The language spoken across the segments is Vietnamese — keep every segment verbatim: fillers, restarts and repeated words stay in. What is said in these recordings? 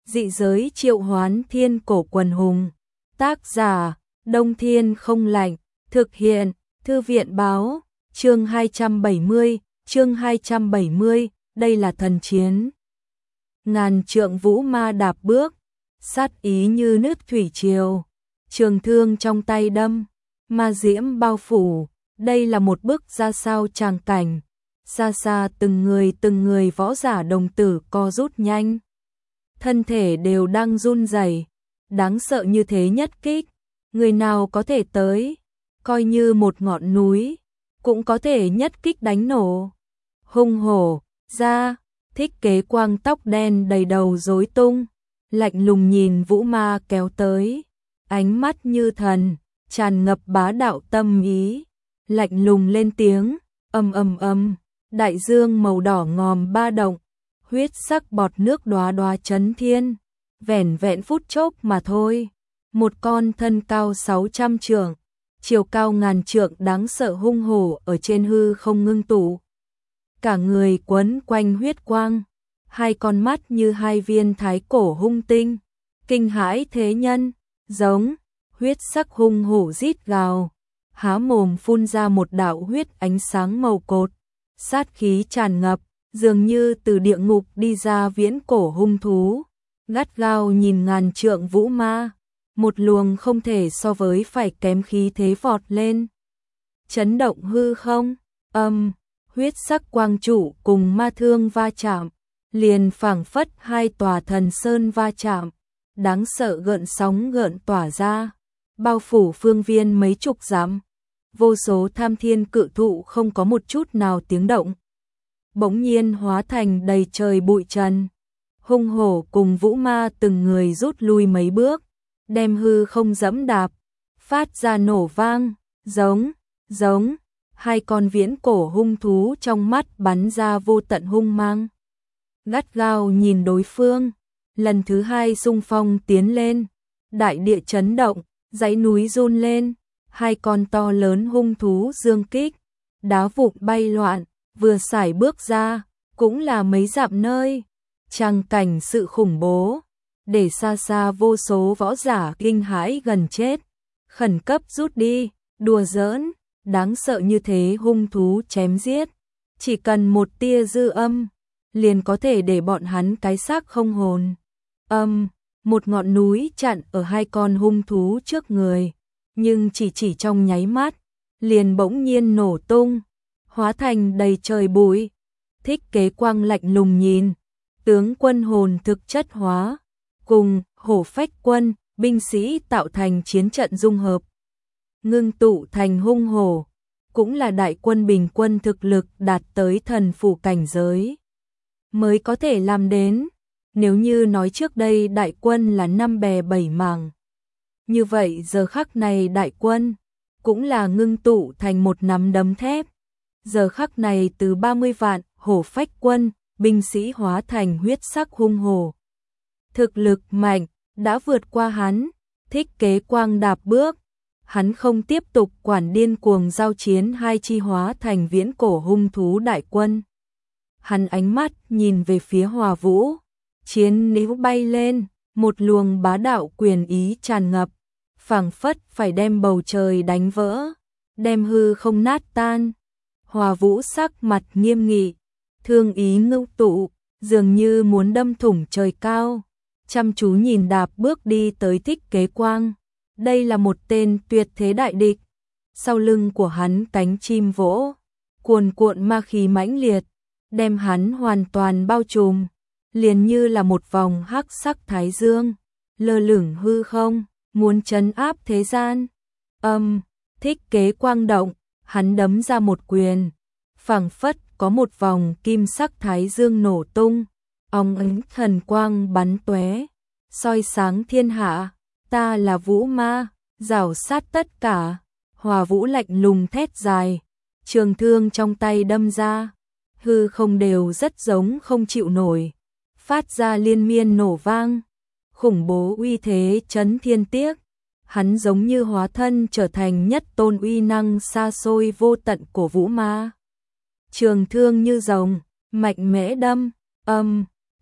Dị giới triệu hoán thiên cổ quần hùng. Tác giả, Đông Thiên Không Lạnh. Thực hiện, Thư viện báo. Chương hai trăm bảy mươi, chương hai trăm bảy mươi, đây là thần chiến. Ngàn trượng vũ ma đạp bước, sát ý như nước thủy triều. Trường thương trong tay đâm, ma diễm bao phủ. Đây là một bức ra sao tràng cảnh. Xa xa từng người từng người võ giả đồng tử co rút nhanh. Thân thể đều đang run rẩy. Đáng sợ như thế nhất kích, người nào có thể tới, coi như một ngọn núi, cũng có thể nhất kích đánh nổ. Hung hổ, ra, Thích Kế Quang tóc đen đầy đầu rối tung, lạnh lùng nhìn vũ ma kéo tới, ánh mắt như thần, tràn ngập bá đạo tâm ý, lạnh lùng lên tiếng, ầm ầm ầm, đại dương màu đỏ ngòm ba động, huyết sắc bọt nước đóa đóa chấn thiên, vẻn vẹn phút chốc mà thôi. Một con thân cao sáu trăm trượng, chiều cao ngàn trượng đáng sợ hung hổ ở trên hư không ngưng tụ. Cả người quấn quanh huyết quang, hai con mắt như hai viên thái cổ hung tinh, kinh hãi thế nhân, giống, huyết sắc hung hổ rít gào, há mồm phun ra một đạo huyết ánh sáng màu cột, sát khí tràn ngập, dường như từ địa ngục đi ra viễn cổ hung thú, gắt gao nhìn ngàn trượng vũ ma. Một luồng không thể so với phải kém khí thế vọt lên. Chấn động hư không, âm, huyết sắc quang trụ cùng ma thương va chạm, liền phảng phất hai tòa thần sơn va chạm, đáng sợ gợn sóng gợn tỏa ra, bao phủ phương viên mấy chục dặm. Vô số tham thiên cự thụ không có một chút nào tiếng động. Bỗng nhiên hóa thành đầy trời bụi trần. Hung hổ cùng vũ ma từng người rút lui mấy bước, đem hư không dẫm đạp, phát ra nổ vang, giống, giống, hai con viễn cổ hung thú trong mắt bắn ra vô tận hung mang. Gắt gao nhìn đối phương, lần thứ hai xung phong tiến lên, đại địa chấn động, dãy núi run lên, hai con to lớn hung thú dương kích, đá vụn bay loạn, vừa sải bước ra, cũng là mấy dặm nơi, tràng cảnh sự khủng bố. Để xa xa vô số võ giả kinh hãi gần chết, khẩn cấp rút đi, đùa giỡn, đáng sợ như thế hung thú chém giết, chỉ cần một tia dư âm, liền có thể để bọn hắn cái xác không hồn. Âm, một ngọn núi chặn ở hai con hung thú trước người, nhưng chỉ chỉ trong nháy mắt, liền bỗng nhiên nổ tung, hóa thành đầy trời bụi. Thích Kế Quang lạnh lùng nhìn, tướng quân hồn thực chất hóa, cùng hổ phách quân, binh sĩ tạo thành chiến trận dung hợp, ngưng tụ thành hung hổ, cũng là đại quân bình quân thực lực đạt tới thần phủ cảnh giới mới có thể làm đến. Nếu như nói trước đây đại quân là năm bè bảy mảng, như vậy giờ khắc này đại quân cũng là ngưng tụ thành một nắm đấm thép. Giờ khắc này từ ba mươi vạn hổ phách quân, binh sĩ hóa thành huyết sắc hung hổ. Thực lực mạnh, đã vượt qua hắn. Thích Kế Quang đạp bước, hắn không tiếp tục quản điên cuồng giao chiến hai chi hóa thành viễn cổ hung thú đại quân. Hắn ánh mắt nhìn về phía Hòa Vũ, chiến níu bay lên, một luồng bá đạo quyền ý tràn ngập, phảng phất phải đem bầu trời đánh vỡ, đem hư không nát tan. Hòa Vũ sắc mặt nghiêm nghị, thương ý ngưng tụ, dường như muốn đâm thủng trời cao, chăm chú nhìn đạp bước đi tới Thích Kế Quang. Đây là một tên tuyệt thế đại địch. Sau lưng của hắn cánh chim vỗ, cuồn cuộn ma khí mãnh liệt, đem hắn hoàn toàn bao trùm, liền như là một vòng hắc sắc thái dương, lơ lửng hư không, muốn trấn áp thế gian. Âm, Thích Kế Quang động, hắn đấm ra một quyền, phảng phất có một vòng kim sắc thái dương nổ tung, óng ánh thần quang bắn tóe, soi sáng thiên hạ. Ta là Vũ Ma, rảo sát tất cả. Hòa Vũ lạnh lùng thét dài, trường thương trong tay đâm ra, hư không đều rất giống không chịu nổi, phát ra liên miên nổ vang, khủng bố uy thế chấn thiên tiếc. Hắn giống như hóa thân trở thành nhất tôn uy năng xa xôi vô tận của Vũ Ma. Trường thương như rồng, mạnh mẽ đâm, âm,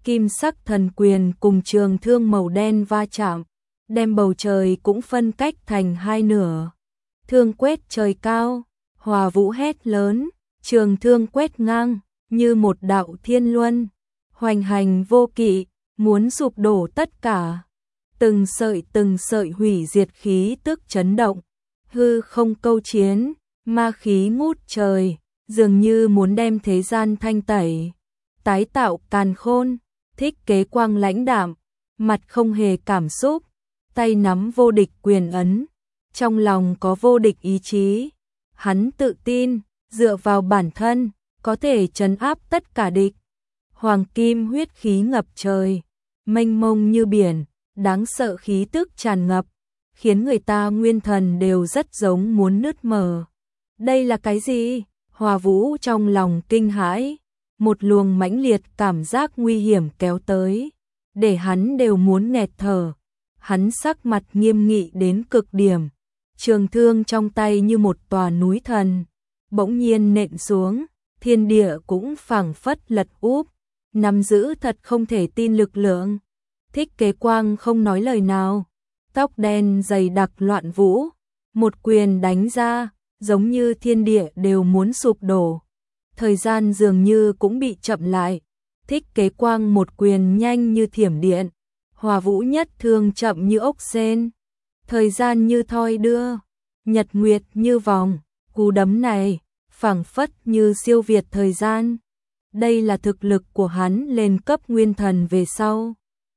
kim sắc thần quyền cùng trường thương màu đen va chạm, đem bầu trời cũng phân cách thành hai nửa. Thương quét trời cao, Hòa Vũ hét lớn, trường thương quét ngang, như một đạo thiên luân, hoành hành vô kỵ, muốn sụp đổ tất cả. Từng sợi từng sợi hủy diệt khí tức chấn động, hư không câu chiến, ma khí ngút trời, dường như muốn đem thế gian thanh tẩy, tái tạo càn khôn. Thích Kế Quang lãnh đạm, mặt không hề cảm xúc, tay nắm vô địch quyền ấn, trong lòng có vô địch ý chí. Hắn tự tin, dựa vào bản thân, có thể trấn áp tất cả địch. Hoàng kim huyết khí ngập trời, mênh mông như biển, đáng sợ khí tức tràn ngập, khiến người ta nguyên thần đều rất giống muốn nứt mở. Đây là cái gì? Hòa Vũ trong lòng kinh hãi, một luồng mãnh liệt cảm giác nguy hiểm kéo tới, để hắn đều muốn nghẹt thở. Hắn sắc mặt nghiêm nghị đến cực điểm, trường thương trong tay như một tòa núi thần, bỗng nhiên nện xuống, thiên địa cũng phảng phất lật úp, nắm giữ thật không thể tin lực lượng. Thích Kế Quang không nói lời nào, tóc đen dày đặc loạn vũ, một quyền đánh ra, giống như thiên địa đều muốn sụp đổ. Thời gian dường như cũng bị chậm lại, Thích Kế Quang một quyền nhanh như thiểm điện, Hòa Vũ nhất thương chậm như ốc sên, thời gian như thoi đưa, nhật nguyệt như vòng, cú đấm này phảng phất như siêu việt thời gian. Đây là thực lực của hắn lên cấp nguyên thần về sau,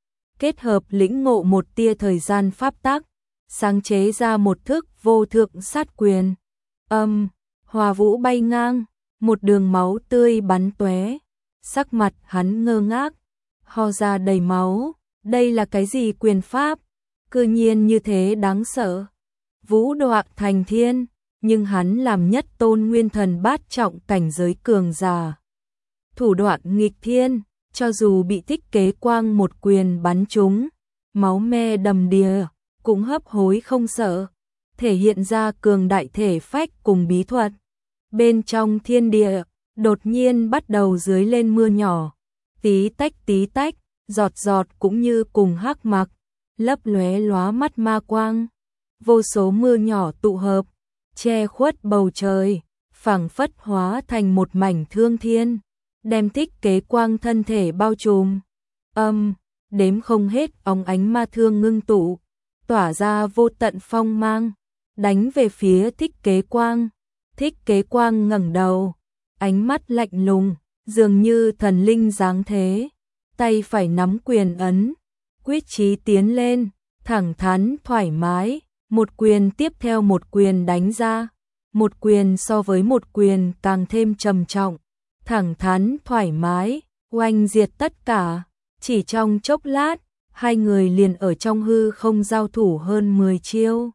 kết hợp lĩnh ngộ một tia thời gian pháp tắc, sáng chế ra một thức vô thượng sát quyền. Âm, Hòa Vũ bay ngang, một đường máu tươi bắn tóe, sắc mặt hắn ngơ ngác, ho ra đầy máu. Đây là cái gì quyền pháp? Cư nhiên như thế đáng sợ. Vũ đoạn thành thiên, nhưng hắn làm nhất tôn nguyên thần bát trọng cảnh giới cường giả. Thủ đoạn nghịch thiên, cho dù bị Thích Kế Quang một quyền bắn trúng, máu me đầm đìa, cũng hấp hối không sợ, thể hiện ra cường đại thể phách cùng bí thuật. Bên trong thiên địa, đột nhiên bắt đầu dưới lên mưa nhỏ, tí tách tí tách, giọt giọt cũng như cùng hắc mặc, lấp lóe lóa mắt ma quang. Vô số mưa nhỏ tụ hợp, che khuất bầu trời, phảng phất hóa thành một mảnh thương thiên, đem Thích Kế Quang thân thể bao trùm. Âm, đếm không hết óng ánh ma thương ngưng tụ, tỏa ra vô tận phong mang, đánh về phía Thích Kế Quang. Thích Kế Quang ngẩng đầu, ánh mắt lạnh lùng, dường như thần linh giáng thế, tay phải nắm quyền ấn, quyết chí tiến lên, thẳng thắn thoải mái, một quyền tiếp theo một quyền đánh ra, một quyền so với một quyền càng thêm trầm trọng, thẳng thắn thoải mái, oanh diệt tất cả. Chỉ trong chốc lát, hai người liền ở trong hư không giao thủ hơn mười chiêu.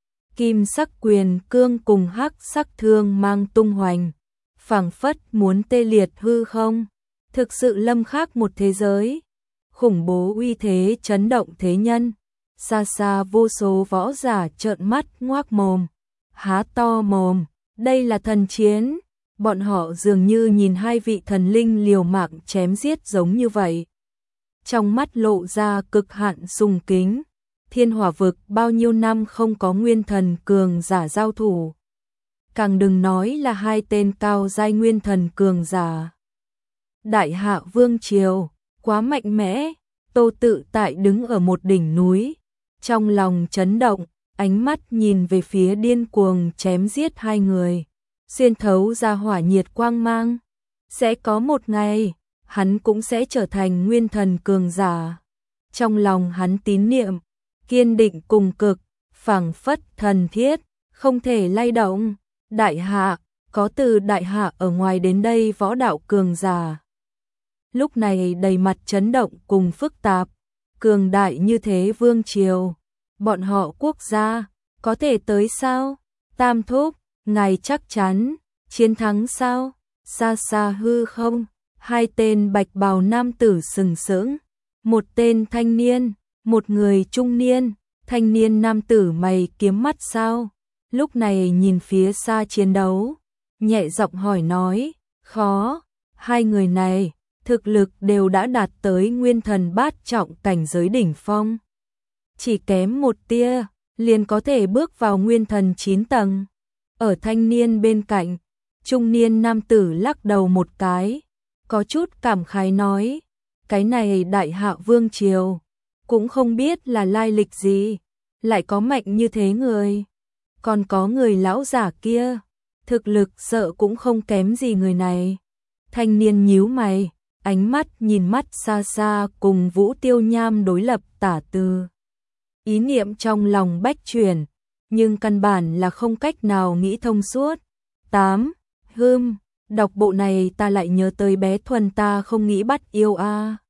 Kim sắc quyền cương cùng hắc sắc thương mang tung hoành, phảng phất muốn tê liệt hư không, thực sự lâm khắc một thế giới. Khủng bố uy thế chấn động thế nhân, xa xa vô số võ giả trợn mắt ngoác mồm, há to mồm, đây là thần chiến. Bọn họ dường như nhìn hai vị thần linh liều mạng chém giết giống như vậy. Trong mắt lộ ra cực hạn sùng kính. Thiên Hỏa vực bao nhiêu năm không có nguyên thần cường giả giao thủ, càng đừng nói là hai tên cao giai nguyên thần cường giả. Đại Hạ Vương Triều quá mạnh mẽ. Tô Tự Tại đứng ở một đỉnh núi, trong lòng chấn động, ánh mắt nhìn về phía điên cuồng chém giết hai người, xuyên thấu ra hỏa nhiệt quang mang. Sẽ có một ngày, hắn cũng sẽ trở thành nguyên thần cường giả. Trong lòng hắn tín niệm, kiên định cùng cực, phảng phất thần thiết, không thể lay động. Đại Hạ, có từ Đại Hạ ở ngoài đến đây võ đạo cường giả. Lúc này đầy mặt chấn động cùng phức tạp, cường đại như thế vương triều, bọn họ quốc gia, có thể tới sao? Tam thúc, ngài chắc chắn, chiến thắng sao? Xa xa hư không, hai tên bạch bào nam tử sừng sững, một tên thanh niên, một người trung niên, thanh niên nam tử mày kiếm mắt sao? Lúc này nhìn phía xa chiến đấu, nhẹ giọng hỏi nói, khó, hai người này, thực lực đều đã đạt tới nguyên thần bát trọng cảnh giới đỉnh phong. Chỉ kém một tia, liền có thể bước vào nguyên thần chín tầng. Ở thanh niên bên cạnh, trung niên nam tử lắc đầu một cái, có chút cảm khái nói, cái này đại hạ vương triều, cũng không biết là lai lịch gì, lại có mạnh như thế người. Còn có người lão giả kia, thực lực sợ cũng không kém gì người này. Thanh niên nhíu mày, ánh mắt nhìn mắt xa xa cùng Vũ Tiêu Nham đối lập tả từ. Ý niệm trong lòng bách chuyển, nhưng căn bản là không cách nào nghĩ thông suốt. tám. Hưm, đọc bộ này ta lại nhớ tới bé Thuần ta không nghĩ bắt yêu a.